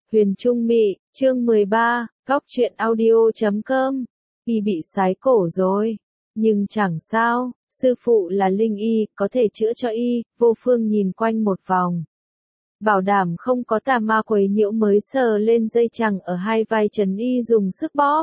Huyền Trung Mị, chương 13, góc truyện audio.com. Y bị sái cổ rồi. Nhưng chẳng sao, sư phụ là linh y, có thể chữa cho y. Vô Phương nhìn quanh một vòng, bảo đảm không có tà ma quấy nhiễu mới sờ lên dây chằng ở hai vai Trần Y dùng sức bóp.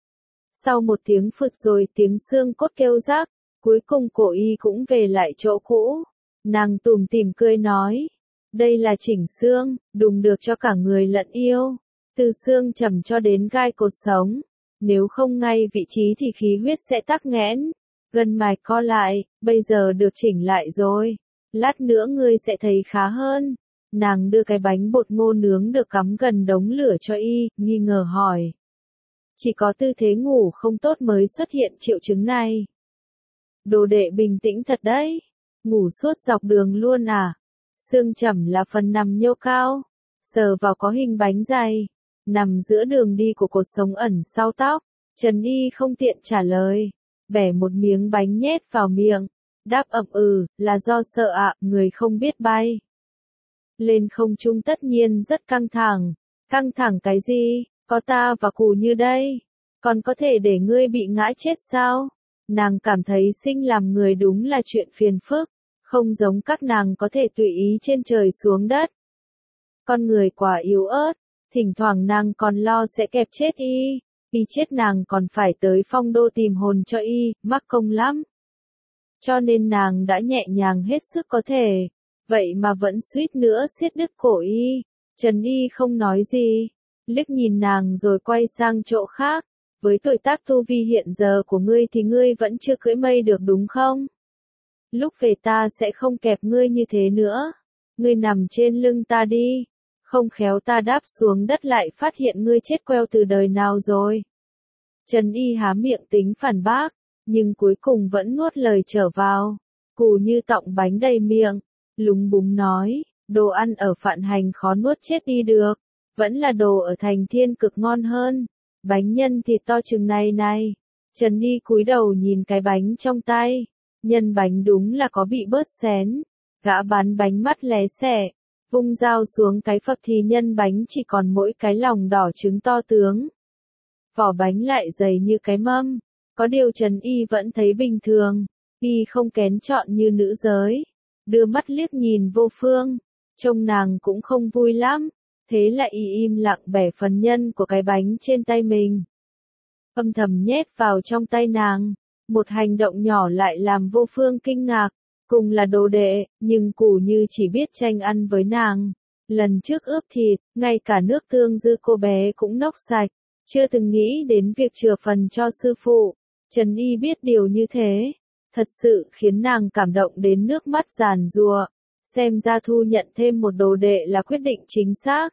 Sau một tiếng phụt rồi tiếng xương cốt kêu rác, cuối cùng cổ y cũng về lại chỗ cũ. Nàng tủm tỉm cười nói, đây là chỉnh xương, đùng được cho cả người lẫn yêu. Từ xương trầm cho đến gai cột sống. Nếu không ngay vị trí thì khí huyết sẽ tắc nghẽn. Gân mạch co lại, bây giờ được chỉnh lại rồi. Lát nữa ngươi sẽ thấy khá hơn. Nàng đưa cái bánh bột ngô nướng được cắm gần đống lửa cho y, nghi ngờ hỏi. Chỉ có tư thế ngủ không tốt mới xuất hiện triệu chứng này. Đồ đệ bình tĩnh thật đấy. Ngủ suốt dọc đường luôn à? Xương trầm là phần nằm nhô cao, sờ vào có hình bánh dày, nằm giữa đường đi của cột sống ẩn sau tóc. Trần Y không tiện trả lời, bẻ một miếng bánh nhét vào miệng, đáp ậm là do sợ ạ, người không biết bay. Lên không trung tất nhiên rất căng thẳng cái gì, có ta và Cù Như đây, còn có thể để ngươi bị ngã chết sao? Nàng cảm thấy sinh làm người đúng là chuyện phiền phức. Không giống các nàng có thể tùy ý trên trời xuống đất. Con người quá yếu ớt, thỉnh thoảng nàng còn lo sẽ kẹp chết y. Y chết nàng còn phải tới Phong Đô tìm hồn cho y, mắc công lắm. Cho nên nàng đã nhẹ nhàng hết sức có thể, vậy mà vẫn suýt nữa siết đứt cổ y. Trần Y không nói gì, liếc nhìn nàng rồi quay sang chỗ khác. Với tuổi tác tu vi hiện giờ của ngươi thì ngươi vẫn chưa cưỡi mây được đúng không? Lúc về ta sẽ không kẹp ngươi như thế nữa. Ngươi nằm trên lưng ta đi. Không khéo ta đáp xuống đất lại phát hiện ngươi chết queo từ đời nào rồi. Trần Y há miệng tính phản bác, nhưng cuối cùng vẫn nuốt lời trở vào. Cù Như tọng bánh đầy miệng, lúng búng nói, đồ ăn ở Phạn Hành khó nuốt chết đi được. Vẫn là đồ ở Thành Thiên Cực ngon hơn. Bánh nhân thịt to chừng này. Trần Y cúi đầu nhìn cái bánh trong tay. Nhân bánh đúng là có bị bớt xén. Gã bán bánh mắt lé xẻ, vung dao xuống cái phập thì nhân bánh chỉ còn mỗi cái lòng đỏ trứng to tướng. Vỏ bánh lại dày như cái mâm. Có điều Trần Y vẫn thấy bình thường. Y không kén chọn như nữ giới. Đưa mắt liếc nhìn Vô Phương. Trông nàng cũng không vui lắm. Thế là Y im lặng bẻ phần nhân của cái bánh trên tay mình. Âm thầm nhét vào trong tay nàng. Một hành động nhỏ lại làm Vô Phương kinh ngạc. Cùng là đồ đệ, nhưng Cù Như chỉ biết tranh ăn với nàng. Lần trước ướp thịt, ngay cả nước tương dư cô bé cũng nốc sạch. Chưa từng nghĩ đến việc chừa phần cho sư phụ. Trần Y biết điều như thế. Thật sự khiến nàng cảm động đến nước mắt giàn giụa. Xem ra thu nhận thêm một đồ đệ là quyết định chính xác.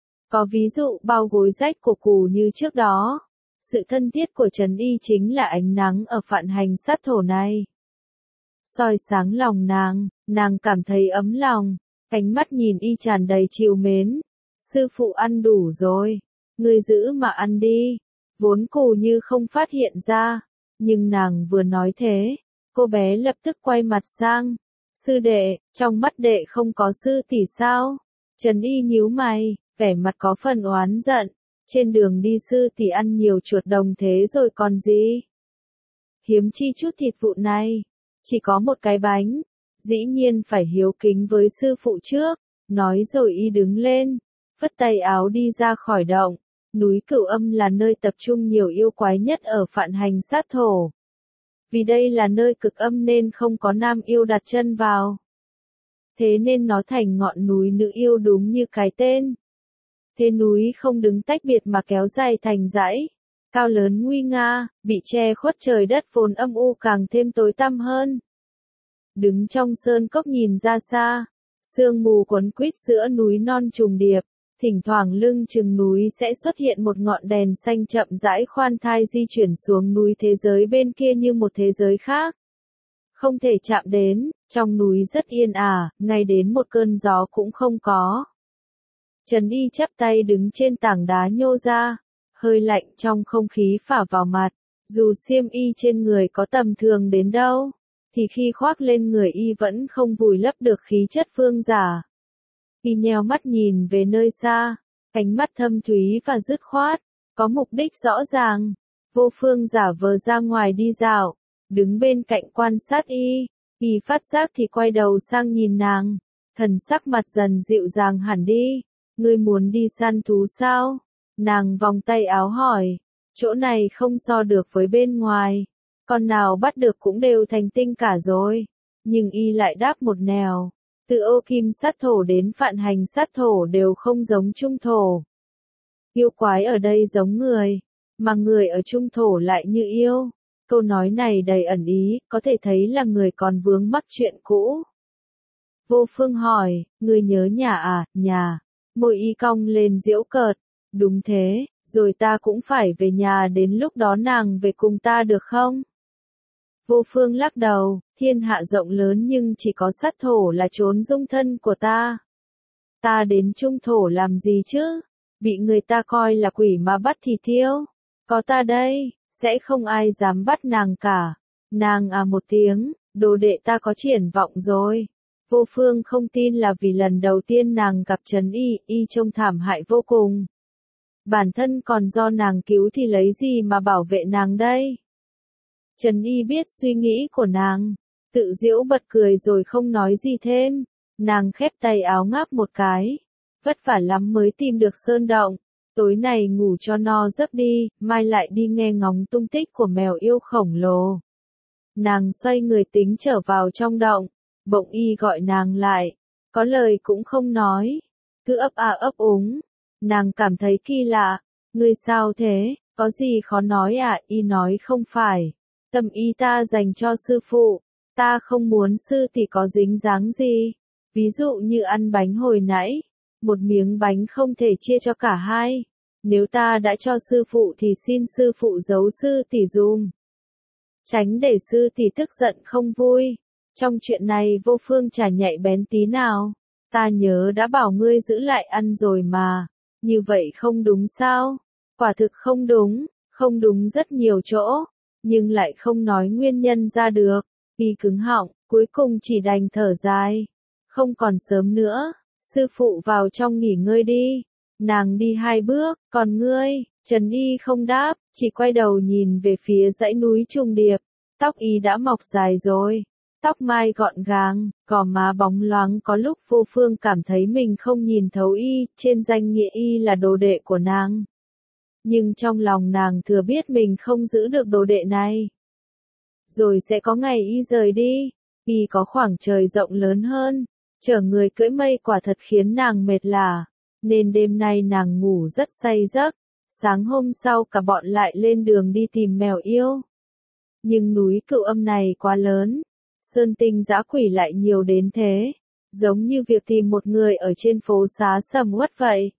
Có ví dụ bao gối rách của Cù Như trước đó. Sự thân thiết của Trần Y chính là ánh nắng ở Phạn Hành sát thổ này. Soi sáng lòng nàng cảm thấy ấm lòng, ánh mắt nhìn Y tràn đầy trìu mến. Sư phụ ăn đủ rồi, ngươi giữ mà ăn đi. Vốn Cù Như không phát hiện ra, nhưng nàng vừa nói thế, cô bé lập tức quay mặt sang. Sư đệ, trong mắt đệ không có sư tỷ sao? Trần Y nhíu mày, vẻ mặt có phần oán giận. Trên đường đi sư tỷ ăn nhiều chuột đồng thế rồi còn gì? Hiếm chi chút thịt vụn này. Chỉ có một cái bánh. Dĩ nhiên phải hiếu kính với sư phụ trước. Nói rồi Y đứng lên. Phất tay áo đi ra khỏi động. Núi Cửu Âm là nơi tập trung nhiều yêu quái nhất ở Phạn Hành sát thổ. Vì đây là nơi cực âm nên không có nam yêu đặt chân vào. Thế nên nó thành ngọn núi nữ yêu đúng như cái tên. Thế núi không đứng tách biệt mà kéo dài thành dãy, cao lớn nguy nga, bị che khuất trời đất vốn âm u càng thêm tối tăm hơn. Đứng trong sơn cốc nhìn ra xa, sương mù quấn quýt giữa núi non trùng điệp, thỉnh thoảng lưng chừng núi sẽ xuất hiện một ngọn đèn xanh chậm rãi khoan thai di chuyển xuống núi thế giới bên kia như một thế giới khác. Không thể chạm đến, trong núi rất yên ả, ngay đến một cơn gió cũng không có. Trần Y chắp tay đứng trên tảng đá nhô ra, hơi lạnh trong không khí phả vào mặt, dù xiêm y trên người có tầm thường đến đâu, thì khi khoác lên người Y vẫn không vùi lấp được khí chất vương giả. Y nheo mắt nhìn về nơi xa, Ánh mắt thâm thúy và dứt khoát, có mục đích rõ ràng. Vô Phương giả vờ ra ngoài đi dạo, đứng bên cạnh quan sát y. Y phát giác thì quay đầu sang nhìn nàng, thần sắc mặt dần dịu dàng hẳn đi. Ngươi muốn đi săn thú sao? Nàng vòng tay áo hỏi. Chỗ này không so được với bên ngoài, con nào bắt được cũng đều thành tinh cả rồi. Nhưng y lại đáp một nẻo, từ ô kim sát thổ đến vạn hành sát thổ đều không giống trung thổ. Yêu quái ở đây giống người, mà người ở trung thổ lại như yêu. Câu nói này đầy ẩn ý, có thể thấy là người còn vướng mắc chuyện cũ. Vô Phương hỏi, ngươi nhớ nhà à? Nhà. Môi y cong lên giễu cợt. Đúng thế, rồi ta cũng phải về nhà, đến lúc đó nàng về cùng ta được không? Vô Phương lắc đầu, thiên hạ rộng lớn nhưng chỉ có sát thổ là chốn dung thân của ta. Ta đến trung thổ làm gì chứ? Bị người ta coi là quỷ mà bắt thì thiêu. Có ta đây, sẽ không ai dám bắt nàng cả. Nàng à một tiếng, đồ đệ ta có triển vọng rồi. Vô Phương không tin là vì lần đầu tiên nàng gặp Trấn Y trông thảm hại vô cùng. Bản thân còn do nàng cứu thì lấy gì mà bảo vệ nàng đây? Trấn Y biết suy nghĩ của nàng, tự giễu bật cười rồi không nói gì thêm. Nàng khép tay áo ngáp một cái. Vất vả lắm mới tìm được sơn động. Tối này ngủ cho no giấc đi, mai lại đi nghe ngóng tung tích của mèo yêu khổng lồ. Nàng xoay người tính trở vào trong động. Bỗng y gọi nàng lại. Có lời cũng không nói. Cứ ấp a ấp úng. Nàng cảm thấy kỳ lạ. Ngươi sao thế? Có gì khó nói à? Y nói không phải. Tâm ý ta dành cho sư phụ. Ta không muốn sư tỷ có dính dáng gì. Ví dụ như ăn bánh hồi nãy. Một miếng bánh không thể chia cho cả hai. Nếu ta đã cho sư phụ thì xin sư phụ giấu sư tỷ dùm. Tránh để sư tỷ tức giận không vui. Trong chuyện này Vô Phương chả nhạy bén tí nào. Ta nhớ đã bảo ngươi giữ lại ăn rồi mà. Như vậy không đúng sao? Quả thực không đúng, không đúng rất nhiều chỗ. Nhưng lại không nói nguyên nhân ra được. Y cứng họng, cuối cùng chỉ đành thở dài. Không còn sớm nữa. Sư phụ vào trong nghỉ ngơi đi. Nàng đi 2 bước, còn ngươi? Trấn Y không đáp, chỉ quay đầu nhìn về phía dãy núi trùng điệp. Tóc y đã mọc dài rồi. Tóc mai gọn gàng, gò má bóng loáng, có lúc Vô Phương cảm thấy mình không nhìn thấu y, trên danh nghĩa y là đồ đệ của nàng. Nhưng trong lòng nàng thừa biết mình không giữ được đồ đệ này. Rồi sẽ có ngày y rời đi, y có khoảng trời rộng lớn hơn, chở người cưỡi mây quả thật khiến nàng mệt lả, nên đêm nay nàng ngủ rất say giấc. Sáng hôm sau cả bọn lại lên đường đi tìm mèo yêu. Nhưng núi Cựu Âm này quá lớn, sơn tinh dã quỷ lại nhiều đến thế, giống như việc tìm một người ở trên phố xá sầm uất vậy.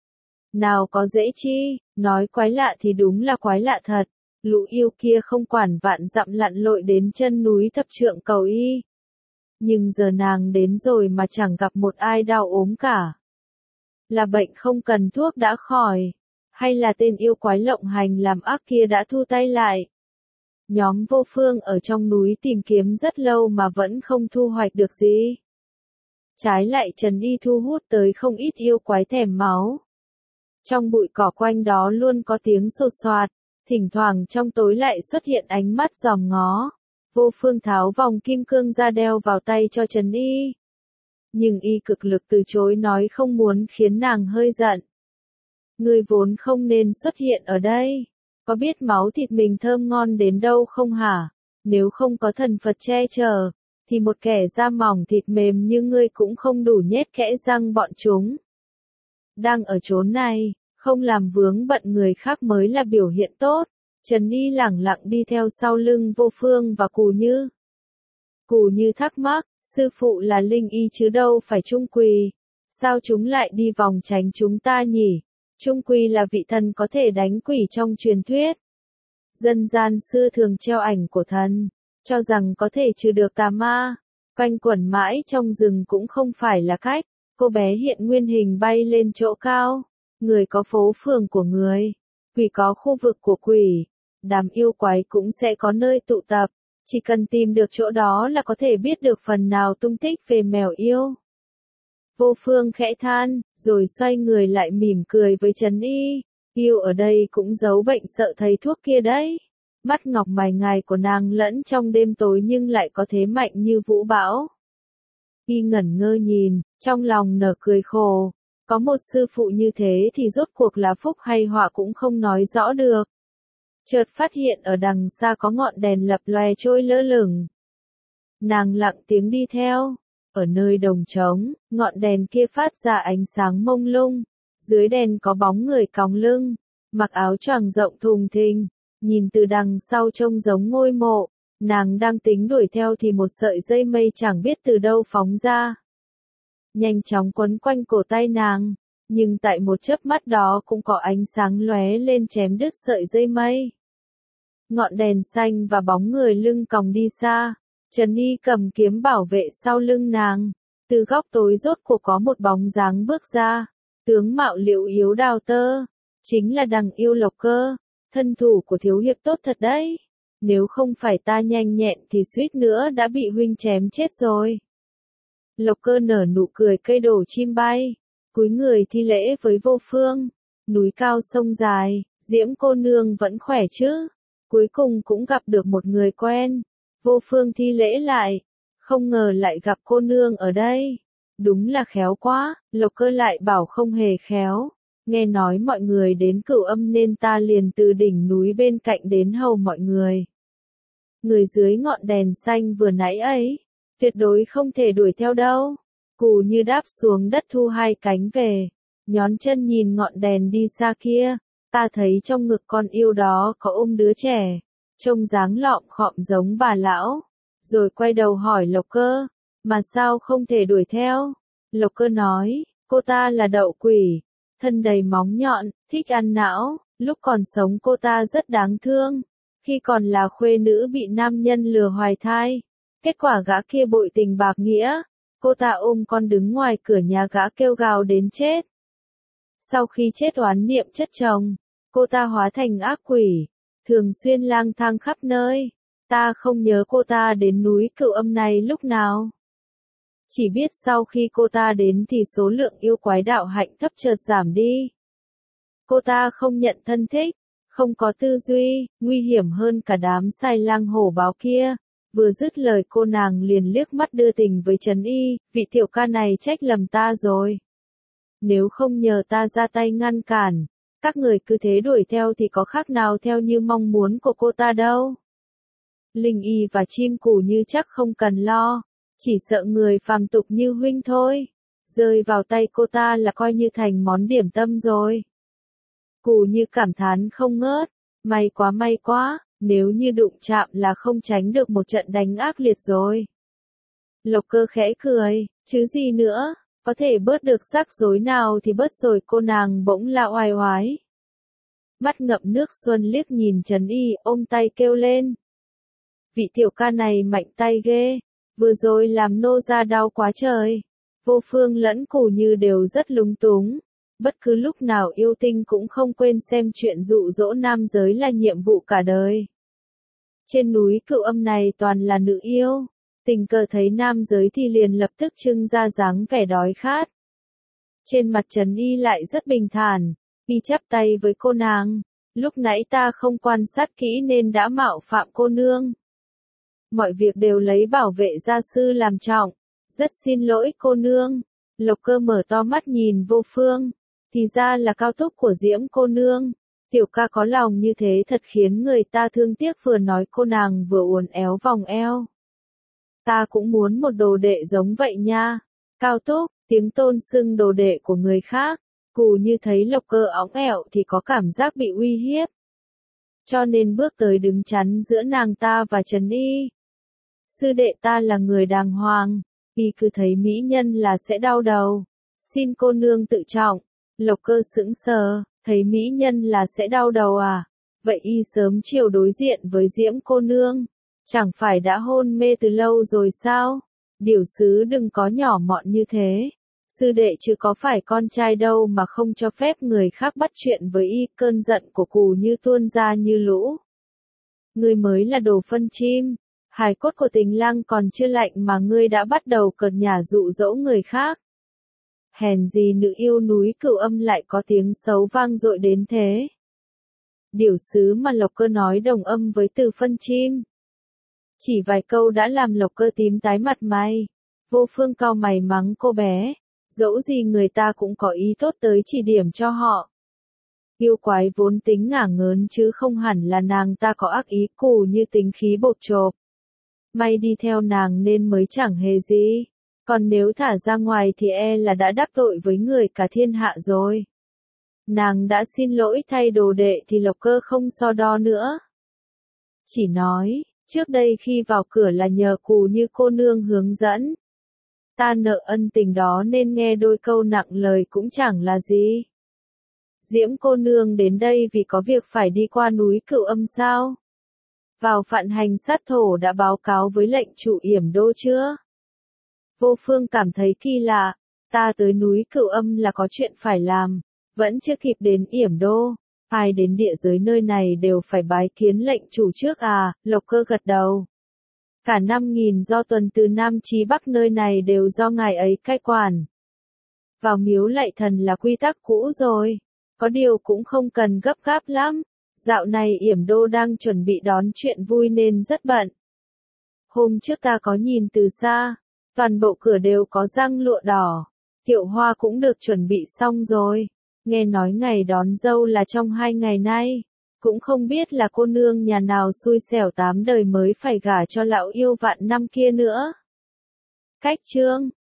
Nào có dễ chi, nói quái lạ thì đúng là quái lạ thật. Lũ yêu kia không quản vạn dặm lặn lội đến chân núi Thập Trượng cầu y. Nhưng giờ nàng đến rồi mà chẳng gặp một ai đau ốm cả. Là bệnh không cần thuốc đã khỏi, hay là tên yêu quái lộng hành làm ác kia đã thu tay lại. Nhóm Vô Phương ở trong núi tìm kiếm rất lâu mà vẫn không thu hoạch được gì. Trái lại Trấn Y thu hút tới không ít yêu quái thèm máu. Trong bụi cỏ quanh đó luôn có tiếng sột soạt, thỉnh thoảng trong tối lại xuất hiện ánh mắt dòm ngó. Vô Phương tháo vòng kim cương ra đeo vào tay cho Trấn Y. Nhưng y cực lực từ chối, nói không muốn khiến nàng hơi giận. Ngươi vốn không nên xuất hiện ở đây. Có biết máu thịt mình thơm ngon đến đâu không hả? Nếu không có thần Phật che chở, thì một kẻ da mỏng thịt mềm như ngươi cũng không đủ nhét kẽ răng bọn chúng. Đang ở chốn này, không làm vướng bận người khác mới là biểu hiện tốt. Trấn Y lẳng lặng đi theo sau lưng Vô Phương và Cù Như. Cù Như thắc mắc, sư phụ là linh y chứ đâu phải trung quỳ. Sao chúng lại đi vòng tránh chúng ta nhỉ? Trung quỳ là vị thần có thể đánh quỷ trong truyền thuyết. Dân gian xưa thường treo ảnh của thần, cho rằng có thể trừ được tà ma. Quanh quẩn mãi trong rừng cũng không phải là cách. Cô bé hiện nguyên hình bay lên chỗ cao. Người có phố phường của người, quỷ có khu vực của quỷ. Đám yêu quái cũng sẽ có nơi tụ tập. Chỉ cần tìm được chỗ đó là có thể biết được phần nào tung tích về mèo yêu. Vô Phương khẽ than, rồi xoay người lại mỉm cười với Trấn Y. Yêu ở đây cũng giấu bệnh sợ thầy thuốc kia đấy. Mắt ngọc mày ngài của nàng lẫn trong đêm tối nhưng lại có thế mạnh như vũ bão. Y ngẩn ngơ nhìn, trong lòng nở cười khổ. Có một sư phụ như thế thì rốt cuộc là phúc hay họa cũng không nói rõ được. Chợt phát hiện ở đằng xa có ngọn đèn lập lòe trôi lơ lửng. Nàng lặng tiếng đi theo. Ở nơi đồng trống, ngọn đèn kia phát ra ánh sáng mông lung. Dưới đèn có bóng người còng lưng, mặc áo choàng rộng thùng thình, nhìn từ đằng sau trông giống ngôi mộ. Nàng đang tính đuổi theo thì một sợi dây mây chẳng biết từ đâu phóng ra. Nhanh chóng quấn quanh cổ tay nàng, nhưng tại một chớp mắt đó cũng có ánh sáng lóe lên chém đứt sợi dây mây. Ngọn đèn xanh và bóng người lưng còng đi xa, Trấn Y cầm kiếm bảo vệ sau lưng nàng. Từ góc tối rốt cuộc có một bóng dáng bước ra, tướng mạo liệu yếu đào tơ, chính là Đằng Yêu Lộc Cơ, thân thủ của thiếu hiệp tốt thật đấy. Nếu không phải ta nhanh nhẹn thì suýt nữa đã bị huynh chém chết rồi. Lộc Cơ nở nụ cười cây đổ chim bay, cúi người thi lễ với Vô Phương. Núi cao sông dài, Diễm cô nương vẫn khỏe chứ? Cuối cùng cũng gặp được một người quen. Vô Phương thi lễ lại, không ngờ lại gặp cô nương ở đây. Đúng là khéo quá. Lộc Cơ lại bảo không hề khéo. Nghe nói mọi người đến Cửu Âm nên ta liền từ đỉnh núi bên cạnh đến hầu mọi người. Người dưới ngọn đèn xanh vừa nãy ấy, tuyệt đối không thể đuổi theo đâu. Cù Như đáp xuống đất thu hai cánh về, nhón chân nhìn ngọn đèn đi xa kia. Ta thấy trong ngực con yêu đó có ôm đứa trẻ, trông dáng lọm khọm giống bà lão. Rồi quay đầu hỏi Lộc Cơ, mà sao không thể đuổi theo? Lộc Cơ nói, cô ta là đậu quỷ, thân đầy móng nhọn, thích ăn não. Lúc còn sống cô ta rất đáng thương. Khi còn là khuê nữ bị nam nhân lừa hoài thai. Kết quả gã kia bội tình bạc nghĩa. Cô ta ôm con đứng ngoài cửa nhà gã kêu gào đến chết. Sau khi chết oán niệm chất chồng, cô ta hóa thành ác quỷ, thường xuyên lang thang khắp nơi. Ta không nhớ cô ta đến núi Cửu Âm này lúc nào. Chỉ biết sau khi cô ta đến thì số lượng yêu quái đạo hạnh thấp chợt giảm đi. Cô ta không nhận thân thích, không có tư duy, nguy hiểm hơn cả đám sai lang hổ báo kia. Vừa dứt lời cô nàng liền liếc mắt đưa tình với Trấn Y, vị tiểu ca này trách lầm ta rồi. Nếu không nhờ ta ra tay ngăn cản, các người cứ thế đuổi theo thì có khác nào theo như mong muốn của cô ta đâu. Linh Y và Chim Cù Như chắc không cần lo, chỉ sợ người phàm tục như huynh thôi. Rơi vào tay cô ta là coi như thành món điểm tâm rồi. Cù Như cảm thán không ngớt, may quá, nếu như đụng chạm là không tránh được một trận đánh ác liệt rồi. Lộc Cơ khẽ cười, chứ gì nữa, có thể bớt được rắc rối nào thì bớt rồi. Cô nàng bỗng la oai oái. Mắt ngậm nước xuân liếc nhìn Trấn Y, ôm tay kêu lên. Vị tiểu ca này mạnh tay ghê, vừa rồi làm nô ra đau quá trời. Vô Phương lẫn Cù Như đều rất lúng túng. Bất cứ lúc nào yêu tinh cũng không quên xem chuyện dụ dỗ nam giới là nhiệm vụ cả đời. Trên núi Cửu Âm này toàn là nữ yêu, tình cờ thấy nam giới thì liền lập tức trưng ra dáng vẻ đói khát. Trên mặt Trấn Y lại rất bình thản, y chắp tay với cô nàng, lúc nãy ta không quan sát kỹ nên đã mạo phạm cô nương. Mọi việc đều lấy bảo vệ gia sư làm trọng, rất xin lỗi cô nương. Lộc Cơ mở to mắt nhìn Vô Phương, thì ra là cao túc của Diễm cô nương. Tiểu ca có lòng như thế thật khiến người ta thương tiếc. Vừa nói cô nàng vừa uốn éo vòng eo. Ta cũng muốn một đồ đệ giống vậy nha. Cao túc, tiếng tôn xưng đồ đệ của người khác. Cù Như thấy Lộc Cơ óng ẹo thì có cảm giác bị uy hiếp. Cho nên bước tới đứng chắn giữa nàng ta và Trấn Y. Sư đệ ta là người đàng hoàng, y cứ thấy mỹ nhân là sẽ đau đầu. Xin cô nương tự trọng. Lộc Cơ sững sờ, thấy mỹ nhân là sẽ đau đầu à? Vậy y sớm chiều đối diện với Diễm cô nương, chẳng phải đã hôn mê từ lâu rồi sao? Điều sứ đừng có nhỏ mọn như thế. Sư đệ chứ có phải con trai đâu mà không cho phép người khác bắt chuyện với y. Cơn giận của Cù Như tuôn ra như lũ. Ngươi mới là đồ phân chim, hài cốt của tình lang còn chưa lạnh mà ngươi đã bắt đầu cợt nhả dụ dỗ người khác. Hèn gì nữ yêu núi Cửu Âm lại có tiếng xấu vang dội đến thế. Điều sứ mà Lộc Cơ nói đồng âm với Từ Phân Chim. Chỉ vài câu đã làm Lộc Cơ tím tái mặt mày. Vô Phương cau mày mắng cô bé, dẫu gì người ta cũng có ý tốt tới chỉ điểm cho họ. Yêu quái vốn tính ngả ngớn chứ không hẳn là nàng ta có ác ý cù như tính khí bột chộp. May đi theo nàng nên mới chẳng hề gì. Còn nếu thả ra ngoài thì e là đã đắc tội với người cả thiên hạ rồi. Nàng đã xin lỗi thay đồ đệ thì Lộc Cơ không so đo nữa. Chỉ nói, trước đây khi vào cửa là nhờ cù như cô nương hướng dẫn. Ta nợ ân tình đó nên nghe đôi câu nặng lời cũng chẳng là gì. Diễm cô nương đến đây vì có việc phải đi qua núi Cửu Âm sao? Vào Phạn Hành sát thổ đã báo cáo với lệnh chủ Yểm Đô chưa? Vô Phương cảm thấy kỳ lạ, ta tới núi Cửu Âm là có chuyện phải làm, vẫn chưa kịp đến Yểm Đô, ai đến địa giới nơi này đều phải bái kiến lệnh chủ trước à, Lộc Cơ gật đầu. Cả 5.000 do tuần từ Nam chí Bắc nơi này đều do ngài ấy cai quản. Vào miếu lạy thần là quy tắc cũ rồi, có điều cũng không cần gấp gáp lắm, dạo này Yểm Đô đang chuẩn bị đón chuyện vui nên rất bận. Hôm trước ta có nhìn từ xa, toàn bộ cửa đều có răng lụa đỏ, kiệu hoa cũng được chuẩn bị xong rồi, nghe nói ngày đón dâu là trong 2 ngày nay, cũng không biết là cô nương nhà nào xui xẻo 8 đời mới phải gả cho lão yêu vạn năm kia nữa. Cách chương